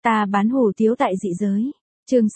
Ta bán hủ tiếu tại dị giới. Chương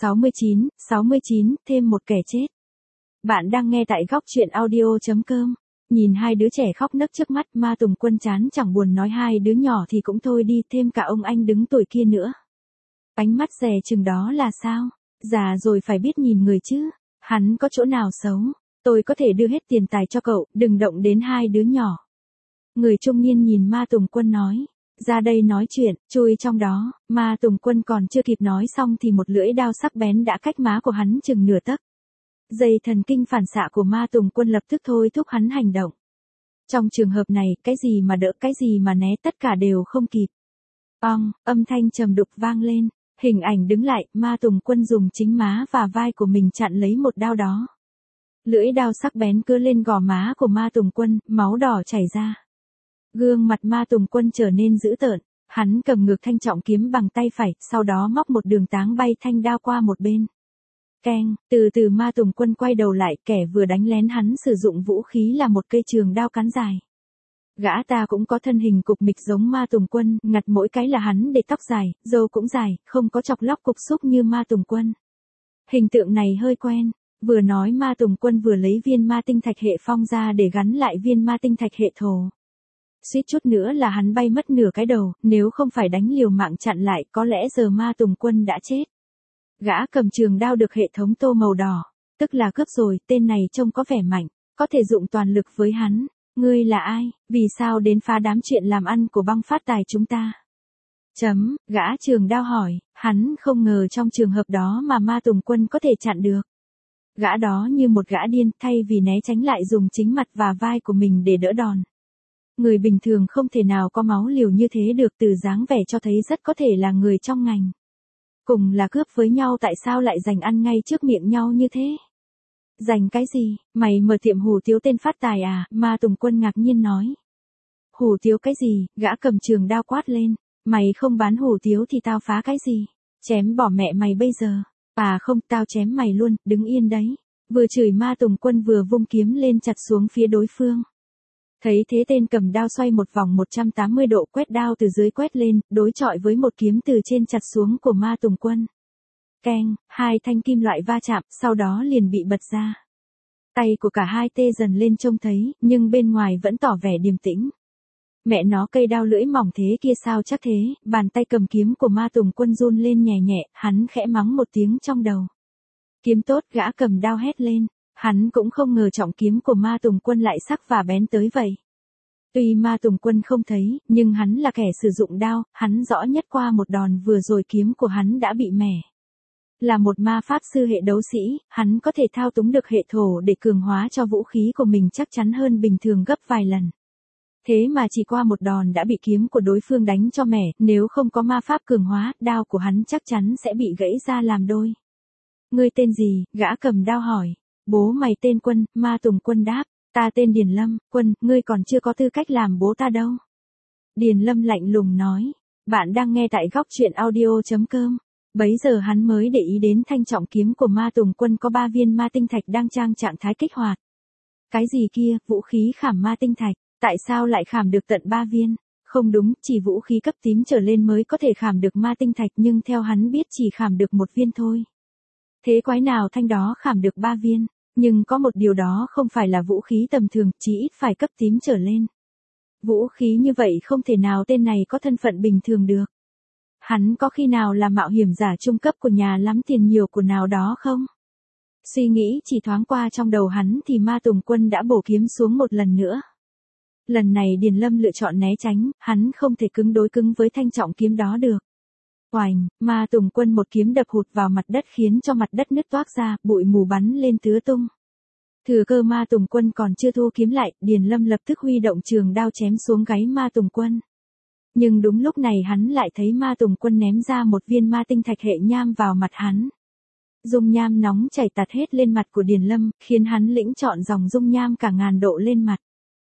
69, thêm một kẻ chết. Bạn đang nghe tại góc truyện audio.com. Nhìn hai đứa trẻ khóc nấc trước mắt, Ma Tùng Quân chán chẳng buồn nói hai đứa nhỏ thì cũng thôi đi, thêm cả ông anh đứng tuổi kia nữa. Ánh mắt dè chừng đó là sao? Già rồi phải biết nhìn người chứ. Hắn có chỗ nào xấu? Tôi có thể đưa hết tiền tài cho cậu, đừng động đến hai đứa nhỏ. Người trung niên nhìn Ma Tùng Quân nói. Ra đây nói chuyện, chui trong đó. Ma Tùng Quân còn chưa kịp nói xong thì một lưỡi đao sắc bén đã cách má của hắn chừng nửa tấc. Dây thần kinh phản xạ của Ma Tùng Quân lập tức thôi thúc hắn hành động. Trong trường hợp này, cái gì mà đỡ, cái gì mà né, tất cả đều không kịp. Âm thanh trầm đục vang lên. Hình ảnh đứng lại, Ma Tùng Quân dùng chính má và vai của mình chặn lấy một đao đó. Lưỡi đao sắc bén cưa lên gò má của Ma Tùng Quân, máu đỏ chảy ra. Gương mặt Ma Tùng Quân trở nên dữ tợn, hắn cầm ngược thanh trọng kiếm bằng tay phải, sau đó móc một đường táng bay thanh đao qua một bên. Keng, từ từ Ma Tùng Quân quay đầu lại, kẻ vừa đánh lén hắn sử dụng vũ khí là một cây trường đao cán dài. Gã ta cũng có thân hình cục mịch giống Ma Tùng Quân, ngặt mỗi cái là hắn để tóc dài, râu cũng dài, không có chọc lóc cục xúc như Ma Tùng Quân. Hình tượng này hơi quen. Vừa nói Ma Tùng Quân vừa lấy viên ma tinh thạch hệ phong ra để gắn lại viên ma tinh thạch hệ thổ. Suýt chút nữa là hắn bay mất nửa cái đầu, nếu không phải đánh liều mạng chặn lại, có lẽ giờ Ma Tùng Quân đã chết. Gã cầm trường đao được hệ thống tô màu đỏ, tức là cướp rồi, tên này trông có vẻ mạnh, có thể dụng toàn lực với hắn. Ngươi là ai, vì sao đến phá đám chuyện làm ăn của băng phát tài chúng ta? Gã trường đao hỏi, hắn không ngờ trong trường hợp đó mà Ma Tùng Quân có thể chặn được. Gã đó như một gã điên, thay vì né tránh lại dùng chính mặt và vai của mình để đỡ đòn. Người bình thường không thể nào có máu liều như thế được, từ dáng vẻ cho thấy rất có thể là người trong ngành. Cùng là cướp với nhau, tại sao lại giành ăn ngay trước miệng nhau như thế? Giành cái gì, mày mở tiệm hủ tiếu tên phát tài à? Ma Tùng Quân ngạc nhiên nói. Hủ tiếu cái gì? Gã cầm trường đao quát lên. Mày không bán hủ tiếu thì tao phá cái gì? Chém bỏ mẹ mày bây giờ. À không, tao chém mày luôn, đứng yên đấy. Vừa chửi Ma Tùng Quân vừa vung kiếm lên chặt xuống phía đối phương. Thấy thế tên cầm đao xoay một vòng 180 độ, quét đao từ dưới quét lên, đối chọi với một kiếm từ trên chặt xuống của Ma Tùng Quân. Keng, hai thanh kim loại va chạm, sau đó liền bị bật ra. Tay của cả hai tê dần lên trông thấy, nhưng bên ngoài vẫn tỏ vẻ điềm tĩnh. Mẹ nó, cây đao lưỡi mỏng thế kia sao chắc thế? Bàn tay cầm kiếm của Ma Tùng Quân run lên nhẹ nhẹ, hắn khẽ mắng một tiếng trong đầu. Kiếm tốt, gã cầm đao hét lên. Hắn cũng không ngờ trọng kiếm của Ma Tùng Quân lại sắc và bén tới vậy. Tuy Ma Tùng Quân không thấy, nhưng hắn là kẻ sử dụng đao, hắn rõ nhất qua một đòn vừa rồi kiếm của hắn đã bị mẻ. Là một ma pháp sư hệ đấu sĩ, hắn có thể thao túng được hệ thổ để cường hóa cho vũ khí của mình chắc chắn hơn bình thường gấp vài lần. Thế mà chỉ qua một đòn đã bị kiếm của đối phương đánh cho mẻ, nếu không có ma pháp cường hóa, đao của hắn chắc chắn sẽ bị gãy ra làm đôi. Ngươi tên gì? Gã cầm đao hỏi. Bố mày tên Quân, Ma Tùng Quân đáp. Ta tên Điền Lâm. Quân, ngươi còn chưa có tư cách làm bố ta đâu. Điền Lâm lạnh lùng nói. Bạn đang nghe tại góc truyện audio.com. Bấy giờ hắn mới để ý đến thanh trọng kiếm của Ma Tùng Quân có 3 viên ma tinh thạch đang trong trạng thái kích hoạt. Cái gì kia, vũ khí khảm ma tinh thạch, tại sao lại khảm được tận 3 viên? Không đúng, chỉ vũ khí cấp tím trở lên mới có thể khảm được ma tinh thạch, nhưng theo hắn biết chỉ khảm được 1 viên thôi. Thế quái nào thanh đó khảm được 3 viên, nhưng có một điều đó không phải là vũ khí tầm thường, chí ít phải cấp tím trở lên. Vũ khí như vậy không thể nào tên này có thân phận bình thường được. Hắn có khi nào là mạo hiểm giả trung cấp của nhà lắm tiền nhiều của nào đó không? Suy nghĩ chỉ thoáng qua trong đầu hắn thì Ma Tùng Quân đã bổ kiếm xuống một lần nữa. Lần này Điền Lâm lựa chọn né tránh, hắn không thể cứng đối cứng với thanh trọng kiếm đó được. Oành, Ma Tùng Quân một kiếm đập hụt vào mặt đất khiến cho mặt đất nứt toác ra, bụi mù bắn lên tứ tung. Thừa cơ Ma Tùng Quân còn chưa thu kiếm lại, Điền Lâm lập tức huy động trường đao chém xuống gáy Ma Tùng Quân. Nhưng đúng lúc này hắn lại thấy Ma Tùng Quân ném ra một viên ma tinh thạch hệ nham vào mặt hắn. Dung nham nóng chảy tạt hết lên mặt của Điền Lâm, khiến hắn lĩnh trọn dòng dung nham cả ngàn độ lên mặt.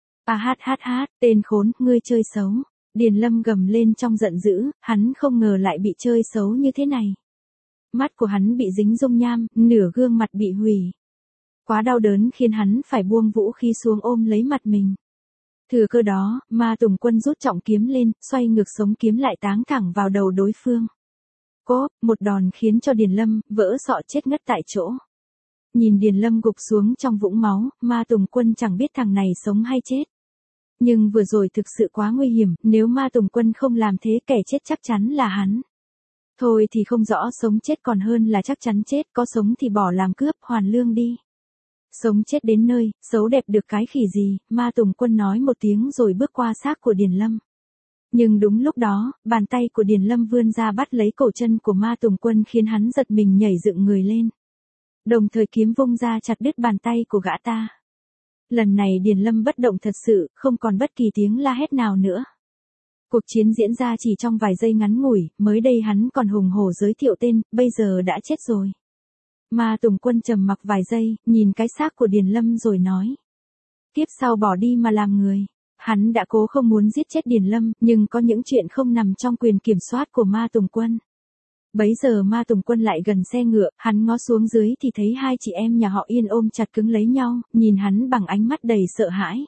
Tên khốn, ngươi chơi xấu. Điền Lâm gầm lên trong giận dữ, hắn không ngờ lại bị chơi xấu như thế này. Mắt của hắn bị dính dung nham, nửa gương mặt bị hủy. Quá đau đớn khiến hắn phải buông vũ khí xuống ôm lấy mặt mình. Thừa cơ đó, Ma Tùng Quân rút trọng kiếm lên, xoay ngược sống kiếm lại táng thẳng vào đầu đối phương. Cốp, một đòn khiến cho Điền Lâm vỡ sọ chết ngất tại chỗ. Nhìn Điền Lâm gục xuống trong vũng máu, Ma Tùng Quân chẳng biết thằng này sống hay chết. Nhưng vừa rồi thực sự quá nguy hiểm, nếu Ma Tùng Quân không làm thế kẻ chết chắc chắn là hắn. Thôi thì không rõ sống chết còn hơn là chắc chắn chết, có sống thì bỏ làm cướp hoàn lương đi. Sống chết đến nơi, xấu đẹp được cái khỉ gì, Ma Tùng Quân nói một tiếng rồi bước qua xác của Điền Lâm. Nhưng đúng lúc đó, bàn tay của Điền Lâm vươn ra bắt lấy cổ chân của Ma Tùng Quân khiến hắn giật mình nhảy dựng người lên. Đồng thời kiếm vung ra chặt đứt bàn tay của gã ta. Lần này Điền Lâm bất động thật sự, không còn bất kỳ tiếng la hét nào nữa. Cuộc chiến diễn ra chỉ trong vài giây ngắn ngủi, mới đây hắn còn hùng hổ giới thiệu tên, bây giờ đã chết rồi. Ma Tùng Quân trầm mặc vài giây, nhìn cái xác của Điền Lâm rồi nói. Kiếp sau bỏ đi mà làm người. Hắn đã cố không muốn giết chết Điền Lâm, nhưng có những chuyện không nằm trong quyền kiểm soát của Ma Tùng Quân. Bấy giờ Ma Tùng Quân lại gần xe ngựa, hắn ngó xuống dưới thì thấy hai chị em nhà họ Yên ôm chặt cứng lấy nhau, nhìn hắn bằng ánh mắt đầy sợ hãi.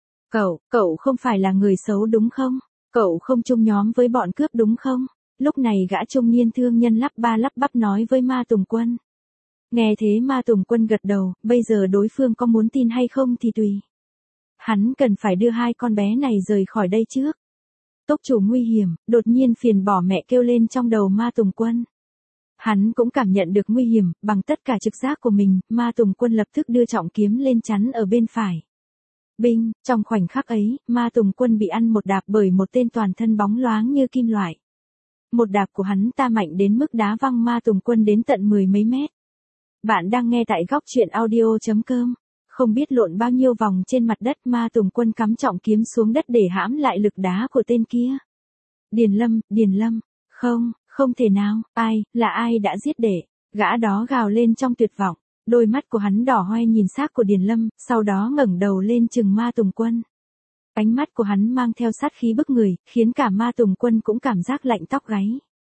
Cậu không phải là người xấu đúng không? Cậu không chung nhóm với bọn cướp đúng không? Lúc này gã trung niên thương nhân lắp ba lắp bắp nói với Ma Tùng Quân. Nghe thế Ma Tùng Quân gật đầu, bây giờ đối phương có muốn tin hay không thì tùy. Hắn cần phải đưa hai con bé này rời khỏi đây trước. Tốc chủ nguy hiểm, đột nhiên phiền bỏ mẹ kêu lên trong đầu Ma Tùng Quân. Hắn cũng cảm nhận được nguy hiểm, bằng tất cả trực giác của mình, Ma Tùng Quân lập tức đưa trọng kiếm lên chắn ở bên phải. Binh, trong khoảnh khắc ấy, Ma Tùng Quân bị ăn một đạp bởi một tên toàn thân bóng loáng như kim loại. Một đạp của hắn ta mạnh đến mức đá văng Ma Tùng Quân đến tận 10 mấy mét. Bạn đang nghe tại góc truyện audio.com. Không biết lộn bao nhiêu vòng trên mặt đất, Ma Tùng Quân cắm trọng kiếm xuống đất để hãm lại lực đá của tên kia. Điền Lâm, không thể nào, là ai đã giết để, gã đó gào lên trong tuyệt vọng, đôi mắt của hắn đỏ hoe nhìn xác của Điền Lâm, sau đó ngẩng đầu lên trừng Ma Tùng Quân. Ánh mắt của hắn mang theo sát khí bức người, khiến cả Ma Tùng Quân cũng cảm giác lạnh tóc gáy.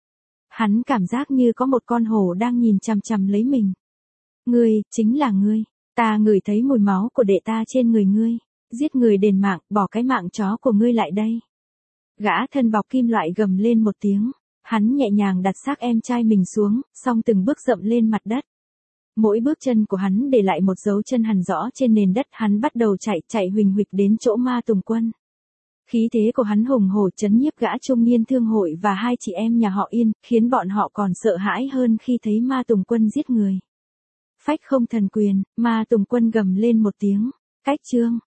Hắn cảm giác như có một con hổ đang nhìn chằm chằm lấy mình. Ngươi, chính là ngươi. Ta ngửi thấy mùi máu của đệ ta trên người ngươi. Giết người đền mạng, bỏ cái mạng chó của ngươi lại đây. Gã thân bọc kim loại gầm lên một tiếng. Hắn nhẹ nhàng đặt xác em trai mình xuống, xong từng bước dậm lên mặt đất. Mỗi bước chân của hắn để lại một dấu chân hằn rõ trên nền đất. Hắn bắt đầu chạy huỳnh huỵch đến chỗ Ma Tùng Quân. Khí thế của hắn hùng hổ chấn nhiếp gã trung niên thương hội và hai chị em nhà họ Yên, khiến bọn họ còn sợ hãi hơn khi thấy Ma Tùng Quân giết người. Phách không thần quyền, Ma Tùng Quân gầm lên một tiếng. Cách chương.